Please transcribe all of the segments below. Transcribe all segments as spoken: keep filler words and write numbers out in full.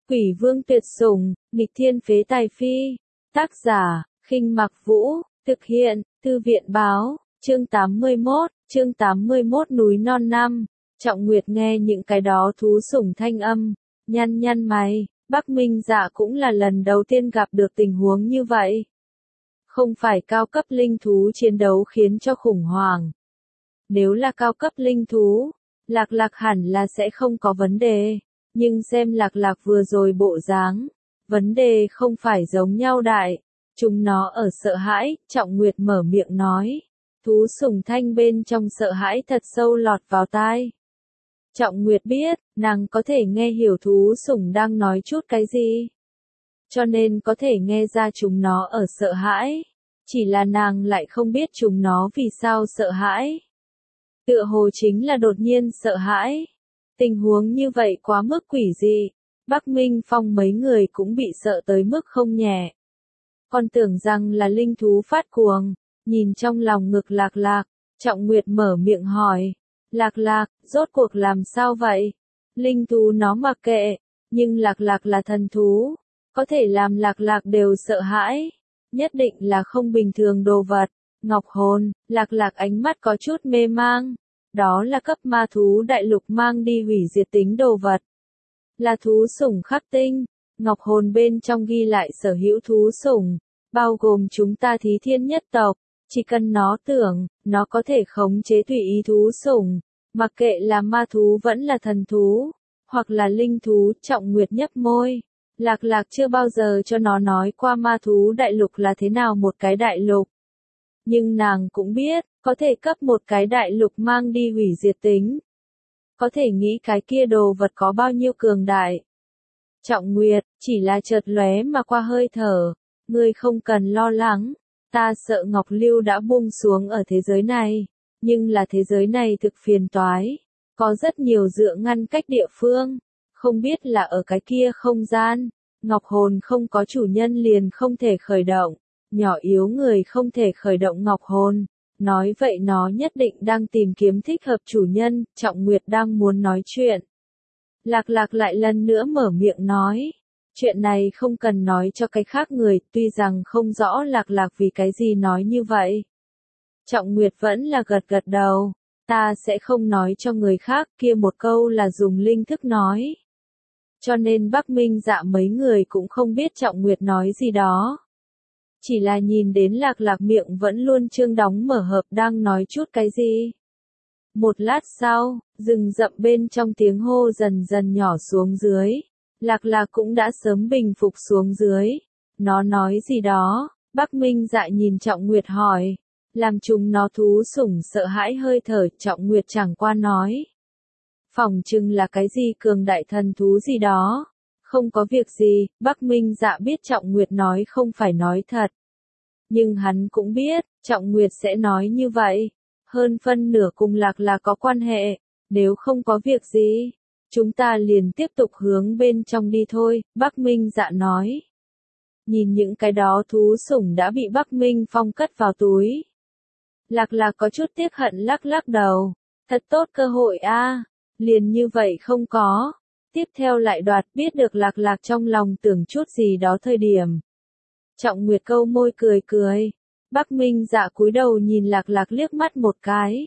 Quỷ vương tuyệt sủng, nghịch thiên phế tài phi. Tác giả, Khinh Mặc Vũ, thực hiện, Thư viện báo, chương tám mươi mốt, chương tám mươi mốt núi non năm. Trọng Nguyệt nghe những cái đó thú sủng thanh âm, nhăn nhăn mày, Bắc Minh Dạ cũng là lần đầu tiên gặp được tình huống như vậy. Không phải cao cấp linh thú chiến đấu khiến cho khủng hoảng. Nếu là cao cấp linh thú, Lạc Lạc hẳn là sẽ không có vấn đề. Nhưng xem Lạc Lạc vừa rồi bộ dáng, vấn đề không phải giống nhau đại. Chúng nó ở sợ hãi, Trọng Nguyệt mở miệng nói. Thú sủng thanh bên trong sợ hãi thật sâu lọt vào tai. Trọng Nguyệt biết, nàng có thể nghe hiểu thú sủng đang nói chút cái gì. Cho nên có thể nghe ra chúng nó ở sợ hãi. Chỉ là nàng lại không biết chúng nó vì sao sợ hãi. Tựa hồ chính là đột nhiên sợ hãi. Tình huống như vậy quá mức quỷ dị. Bắc Minh Phong mấy người cũng bị sợ tới mức không nhẹ. Còn tưởng rằng là linh thú phát cuồng. Nhìn trong lòng ngực Lạc Lạc, Trọng Nguyệt mở miệng hỏi. Lạc Lạc, rốt cuộc làm sao vậy? Linh thú nó mặc kệ, nhưng Lạc Lạc là thần thú. Có thể làm Lạc Lạc đều sợ hãi. Nhất định là không bình thường đồ vật. Ngọc hồn, Lạc Lạc ánh mắt có chút mê mang. Đó là cấp ma thú đại lục mang đi hủy diệt tính đồ vật. Là thú sủng khắc tinh. Ngọc hồn bên trong ghi lại sở hữu thú sủng, bao gồm chúng ta Thí Thiên nhất tộc. Chỉ cần nó tưởng, nó có thể khống chế tùy ý thú sủng. Mặc kệ là ma thú vẫn là thần thú, hoặc là linh thú. Trọng Nguyệt nhấp môi. Lạc Lạc chưa bao giờ cho nó nói qua ma thú đại lục là thế nào một cái đại lục. Nhưng nàng cũng biết, có thể cấp một cái đại lục mang đi hủy diệt tính. Có thể nghĩ cái kia đồ vật có bao nhiêu cường đại. Trọng Nguyệt, chỉ là chợt lóe mà qua hơi thở. Ngươi không cần lo lắng. Ta sợ Ngọc Lưu đã buông xuống ở thế giới này. Nhưng là thế giới này thực phiền toái. Có rất nhiều dựa ngăn cách địa phương. Không biết là ở cái kia không gian. Ngọc hồn không có chủ nhân liền không thể khởi động. Nhỏ yếu người không thể khởi động ngọc hồn. Nói vậy nó nhất định đang tìm kiếm thích hợp chủ nhân. Trọng Nguyệt đang muốn nói chuyện. Lạc Lạc lại lần nữa mở miệng nói. Chuyện này không cần nói cho cái khác người. Tuy rằng không rõ Lạc Lạc vì cái gì nói như vậy. Trọng Nguyệt vẫn là gật gật đầu. Ta sẽ không nói cho người khác. Kia một câu là dùng linh thức nói. Cho nên Bắc Minh Dạ mấy người cũng không biết Trọng Nguyệt nói gì đó. Chỉ là nhìn đến Lạc Lạc miệng vẫn luôn trương đóng mở hợp đang nói chút cái gì. Một lát sau, rừng rậm bên trong tiếng hô dần dần nhỏ xuống dưới. Lạc Lạc cũng đã sớm bình phục xuống dưới. Nó nói gì đó, Bắc Minh Dạ nhìn Trọng Nguyệt hỏi. Làm chúng nó thú sủng sợ hãi hơi thở. Trọng Nguyệt chẳng qua nói. Phỏng chừng là cái gì cường đại thần thú gì đó. Không có việc gì. Bắc Minh Dạ biết Trọng Nguyệt nói không phải nói thật. Nhưng hắn cũng biết, Trọng Nguyệt sẽ nói như vậy. Hơn phân nửa cùng Lạc Lạc có quan hệ. Nếu không có việc gì, chúng ta liền tiếp tục hướng bên trong đi thôi. Bắc Minh Dạ nói. Nhìn những cái đó thú sủng đã bị Bắc Minh Phong cất vào túi. Lạc Lạc có chút tiếc hận lắc lắc đầu. Thật tốt cơ hội a. Liền như vậy không có. Tiếp theo lại đoạt biết được Lạc Lạc trong lòng tưởng chút gì đó thời điểm. Trọng Nguyệt câu môi cười cười. Bắc Minh Dạ cúi đầu nhìn Lạc Lạc liếc mắt một cái.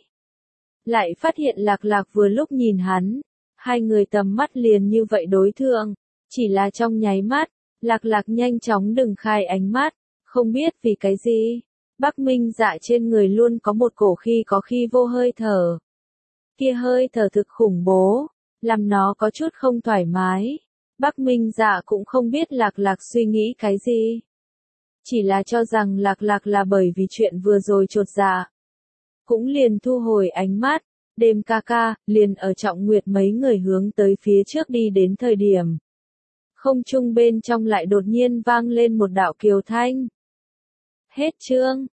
Lại phát hiện Lạc Lạc vừa lúc nhìn hắn. Hai người tầm mắt liền như vậy đối thượng. Chỉ là trong nháy mắt, Lạc Lạc nhanh chóng đừng khai ánh mắt. Không biết vì cái gì. Bắc Minh Dạ trên người luôn có một cổ khi có khi vô hơi thở. Kia hơi thở thực khủng bố. Làm nó có chút không thoải mái. Bắc Minh Dạ cũng không biết Lạc Lạc suy nghĩ cái gì. Chỉ là cho rằng Lạc Lạc là bởi vì chuyện vừa rồi chột dạ. Cũng liền thu hồi ánh mắt. Đêm ca ca, liền ở Trọng Nguyệt mấy người hướng tới phía trước đi đến thời điểm. Không trung bên trong lại đột nhiên vang lên một đạo kiều thanh. Hết chương.